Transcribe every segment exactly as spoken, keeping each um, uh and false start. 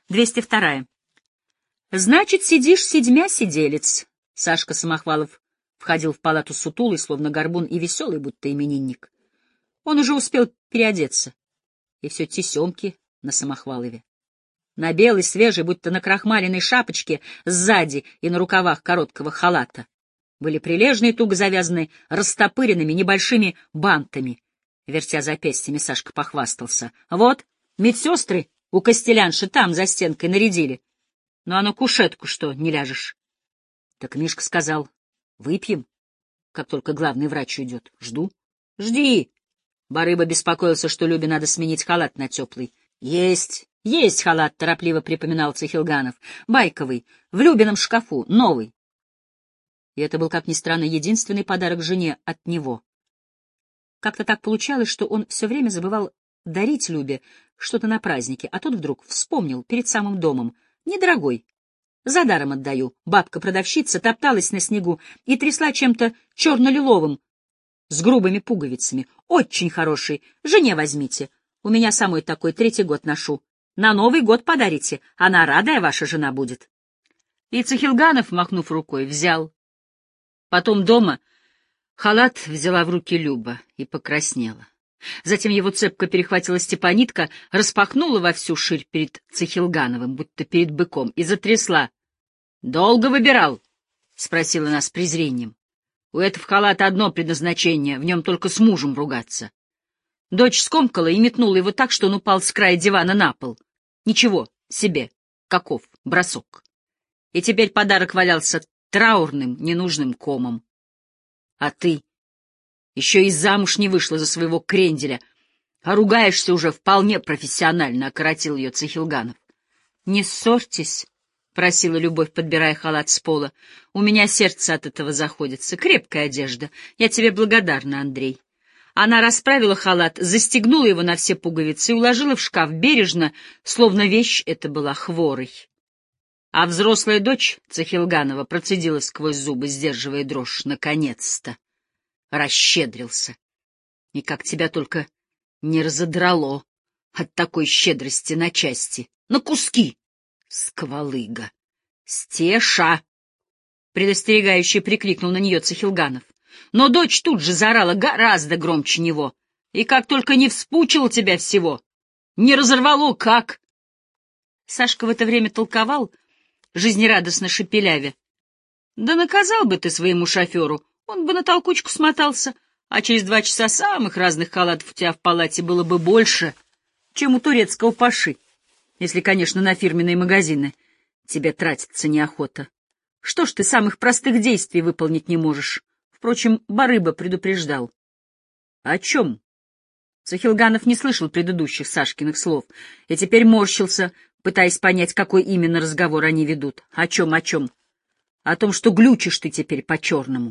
двести вторая. Значит, сидишь седьмя, сиделец. Сашка Самохвалов входил в палату сутулый, словно горбун, и веселый, будто именинник. Он уже успел переодеться, и все тесемки на Самохвалове. На белой, свежей, будто на крахмаленной шапочке сзади и на рукавах короткого халата были прилежные, туго завязанные, растопыренными небольшими бантами. Вертя запястьями, Сашка похвастался. Вот, медсестры у костелянши там за стенкой нарядили. Ну а на кушетку что, не ляжешь? Так Мишка сказал: выпьем, как только главный врач уйдет. Жду. Жди. Барыба беспокоился, что Любе надо сменить халат на теплый. Есть, есть халат, торопливо припоминал Цихилганов. Байковый, в Любином шкафу, новый. И это был, как ни странно, единственный подарок жене от него. Как-то так получалось, что он все время забывал дарить Любе что-то на празднике, а тут вдруг вспомнил перед самым домом. Недорогой. За даром отдаю. Бабка-продавщица топталась на снегу и трясла чем-то черно-лиловым с грубыми пуговицами. Очень хороший. Жене возьмите. У меня самой такой третий год ношу. На Новый год подарите. Она радая ваша жена будет. И Цихилганов, махнув рукой, взял. Потом дома халат взяла в руки Люба и покраснела. Затем его цепко перехватила Степанитка, распахнула во всю ширь перед Цихилгановым, будто перед быком, и затрясла. — Долго выбирал? — спросила она с презрением. — У этого халата одно предназначение, в нем только с мужем ругаться. Дочь скомкала и метнула его так, что он упал с края дивана на пол. Ничего себе, каков бросок. И теперь подарок валялся траурным, ненужным комом. А ты еще и замуж не вышла за своего кренделя, а ругаешься уже вполне профессионально, — окоротил ее Цихилганов. — Не ссорьтесь, — просила Любовь, подбирая халат с пола. — У меня сердце от этого заходится. Крепкая одежда. Я тебе благодарна, Андрей. Она расправила халат, застегнула его на все пуговицы и уложила в шкаф бережно, словно вещь эта была хворой. А взрослая дочь Цихилганова процедила сквозь зубы, сдерживая дрожь. Наконец-то расщедрился. И как тебя только не разодрало от такой щедрости на части, на куски, сквалыга. Стеша! Предостерегающе прикрикнул на нее Цихилганов. Но дочь тут же заорала гораздо громче него. И как только не вспучил тебя всего, не разорвало как. Сашка в это время толковал, жизнерадостно шепелявя. Да наказал бы ты своему шоферу, он бы на толкучку смотался, а через два часа самых разных халатов у тебя в палате было бы больше, чем у турецкого паши, если, конечно, на фирменные магазины тебе тратиться неохота. Что ж ты самых простых действий выполнить не можешь? Впрочем, барыба предупреждал. — О чем? Цихилганов не слышал предыдущих Сашкиных слов и теперь морщился, пытаясь понять, какой именно разговор они ведут. О чем, о чем? О том, что глючишь ты теперь по-черному.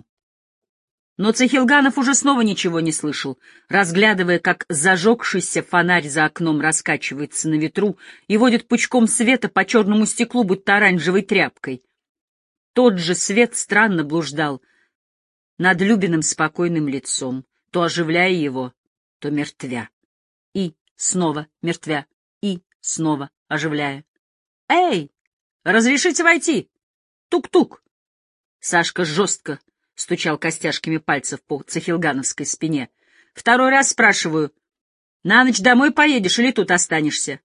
Но Цихилганов уже снова ничего не слышал, разглядывая, как зажегшийся фонарь за окном раскачивается на ветру и водит пучком света по черному стеклу, будто оранжевой тряпкой. Тот же свет странно блуждал над Любиным спокойным лицом, то оживляя его, то мертвя. И снова мертвя, и снова оживляя. «Эй, разрешите войти? Тук-тук!» Сашка жестко стучал костяшками пальцев по цихилгановской спине. «Второй раз спрашиваю, на ночь домой поедешь или тут останешься?»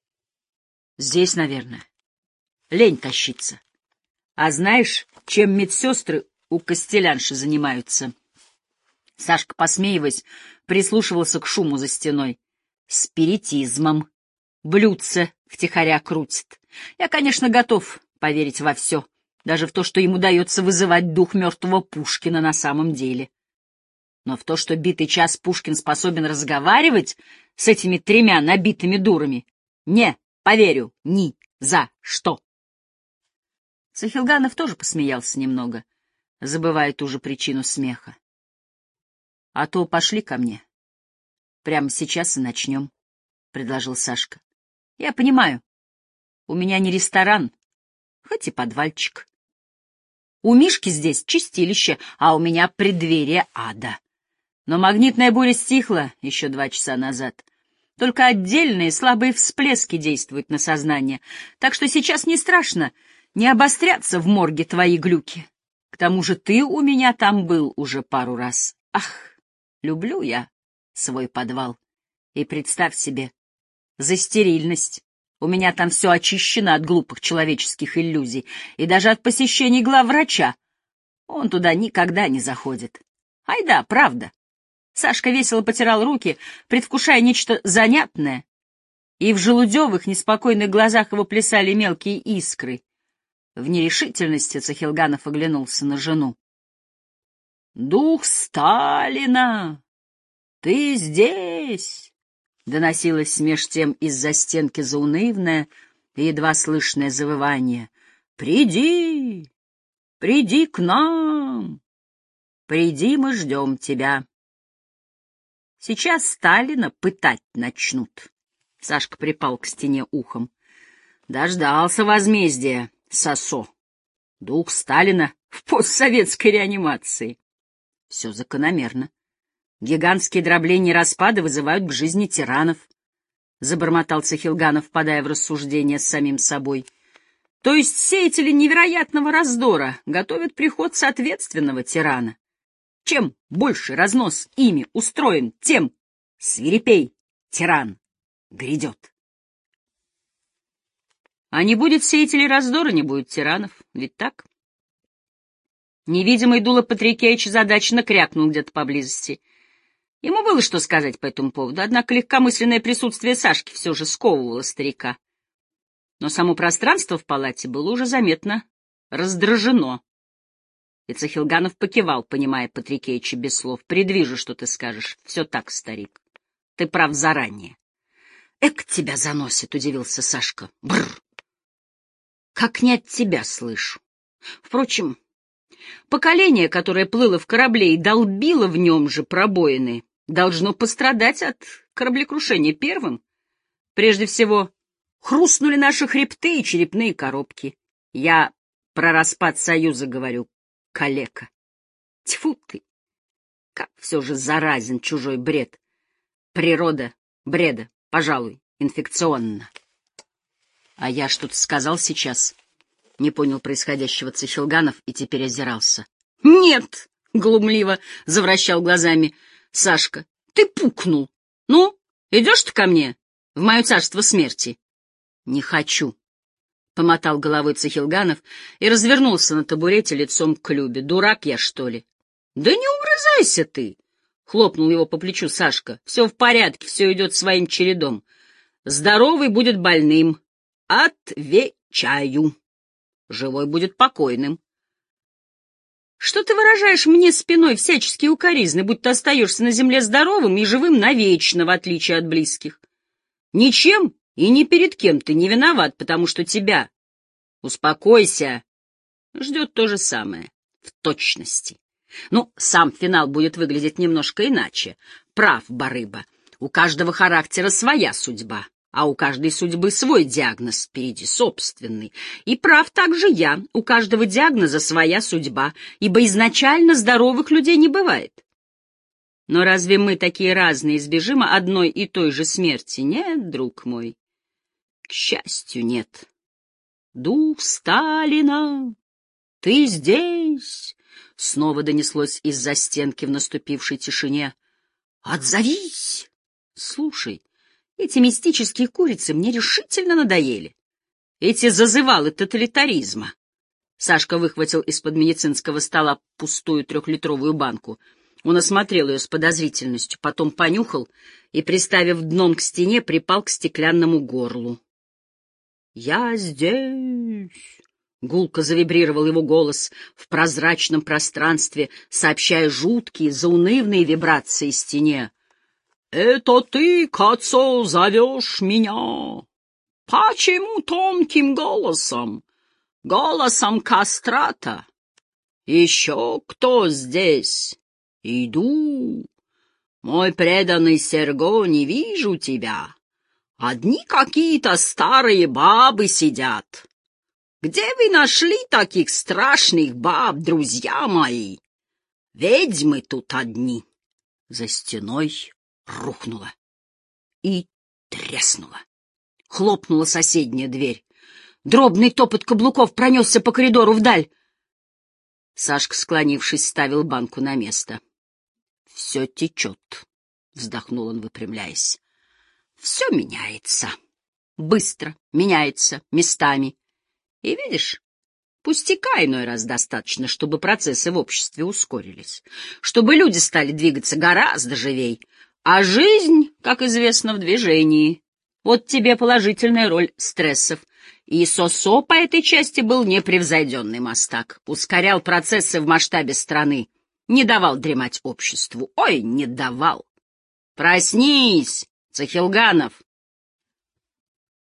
«Здесь, наверное. Лень тащиться. А знаешь, чем медсестры у костелянши занимаются?» Сашка, посмеиваясь, прислушивался к шуму за стеной. «Спиритизмом. Блюдце втихаря крутит. Я, конечно, готов поверить во все, даже в то, что ему удается вызывать дух мертвого Пушкина на самом деле. Но в то, что битый час Пушкин способен разговаривать с этими тремя набитыми дурами, не поверю ни за что». Цихилганов тоже посмеялся немного, забывая ту же причину смеха. — А то пошли ко мне. Прямо сейчас и начнем, — предложил Сашка. — Я понимаю, у меня не ресторан, хоть и подвальчик. У Мишки здесь чистилище, а у меня преддверие ада. Но магнитная буря стихла еще два часа назад. Только отдельные слабые всплески действуют на сознание, так что сейчас не страшно, не обострятся в морге твои глюки. К тому же ты у меня там был уже пару раз. Ах, люблю я свой подвал. И представь себе, за стерильность. У меня там все очищено от глупых человеческих иллюзий и даже от посещений главврача. Он туда никогда не заходит. Ай да, правда. Сашка весело потирал руки, предвкушая нечто занятное, и в желудевых, неспокойных глазах его плясали мелкие искры. В нерешительности Цахилганов оглянулся на жену. — Дух Сталина! Ты здесь! — доносилось меж тем из-за стенки заунывное и едва слышное завывание. — Приди! Приди к нам! Приди, мы ждем тебя! Сейчас Сталина пытать начнут. Сашка припал к стене ухом. Дождался возмездия, Сосо. Дух Сталина в постсоветской реанимации. Все закономерно. Гигантские дробления и распады вызывают к жизни тиранов. Забормотал Цахилганов, впадая в рассуждение с самим собой. То есть сеятели невероятного раздора готовят приход соответственного тирана. Чем больше разнос ими устроен, тем свирепей тиран грядет. А не будет сеятелей раздора, не будет тиранов, ведь так? Невидимый Дула Патрикеевич задачно крякнул где-то поблизости. Ему было что сказать по этому поводу, однако легкомысленное присутствие Сашки все же сковывало старика. Но само пространство в палате было уже заметно раздражено. И Цахилганов покивал, понимая Патрикеича без слов. «Предвижу, что ты скажешь. Все так, старик. Ты прав заранее». «Эк, тебя заносит», — удивился Сашка. «Бррр! Как не от тебя слышу. Впрочем, поколение, которое плыло в корабле и долбило в нем же пробоины, должно пострадать от кораблекрушения первым. Прежде всего, хрустнули наши хребты и черепные коробки. Я про распад Союза говорю. Калека. Тьфу ты! Как все же заразен чужой бред. Природа бреда, пожалуй, инфекционна. А я что-то сказал сейчас. Не понял происходящего Цахилганов и теперь озирался. — Нет! — глумливо завращал глазами Сашка. — Ты пукнул. Ну, идешь ты ко мне в мое царство смерти? — Не хочу. — помотал головой Цахилганов и развернулся на табурете лицом к Любе. — Дурак я, что ли? — Да не угрызайся ты! — хлопнул его по плечу Сашка. — Все в порядке, все идет своим чередом. Здоровый будет больным. Отвечаю. Живой будет покойным. — Что ты выражаешь мне спиной всяческие укоризны, будто остаешься на земле здоровым и живым навечно, в отличие от близких? Ничем и ни перед кем ты не виноват, потому что тебя, успокойся, ждет то же самое, в точности. Ну, сам финал будет выглядеть немножко иначе. Прав, барыба, у каждого характера своя судьба, а у каждой судьбы свой диагноз впереди, собственный. И прав также я, у каждого диагноза своя судьба, ибо изначально здоровых людей не бывает. Но разве мы такие разные избежим одной и той же смерти? Нет, друг мой. К счастью, нет. Дух Сталина, ты здесь? Снова донеслось из-за стенки в наступившей тишине. Отзовись! Слушай, эти мистические курицы мне решительно надоели. Эти зазывалы тоталитаризма. Сашка выхватил из-под медицинского стола пустую трехлитровую банку. Он осмотрел ее с подозрительностью, потом понюхал и, приставив дном к стене, припал к стеклянному горлу. «Я здесь!» — гулко завибрировал его голос в прозрачном пространстве, сообщая жуткие, заунывные вибрации стене. «Это ты, Кацо, зовешь меня? Почему тонким голосом? Голосом кастрата? Еще кто здесь? Иду. Мой преданный Серго, не вижу тебя. Одни какие-то старые бабы сидят. Где вы нашли таких страшных баб, друзья мои? Ведьмы тут одни». За стеной рухнуло. И Треснуло. Хлопнула соседняя дверь. Дробный топот каблуков пронесся по коридору вдаль. Сашка, склонившись, ставил банку на место. — Все течет, — вздохнул он, выпрямляясь. — Все меняется. Быстро меняется местами. И видишь, пустяка иной раз достаточно, чтобы процессы в обществе ускорились, чтобы люди стали двигаться гораздо живей. А жизнь, как известно, в движении. Вот тебе положительная роль стрессов. И Сосо по этой части был непревзойденный мастак. Ускорял процессы в масштабе страны. Не давал дремать обществу. Ой, не давал. Проснись, Цахилганов!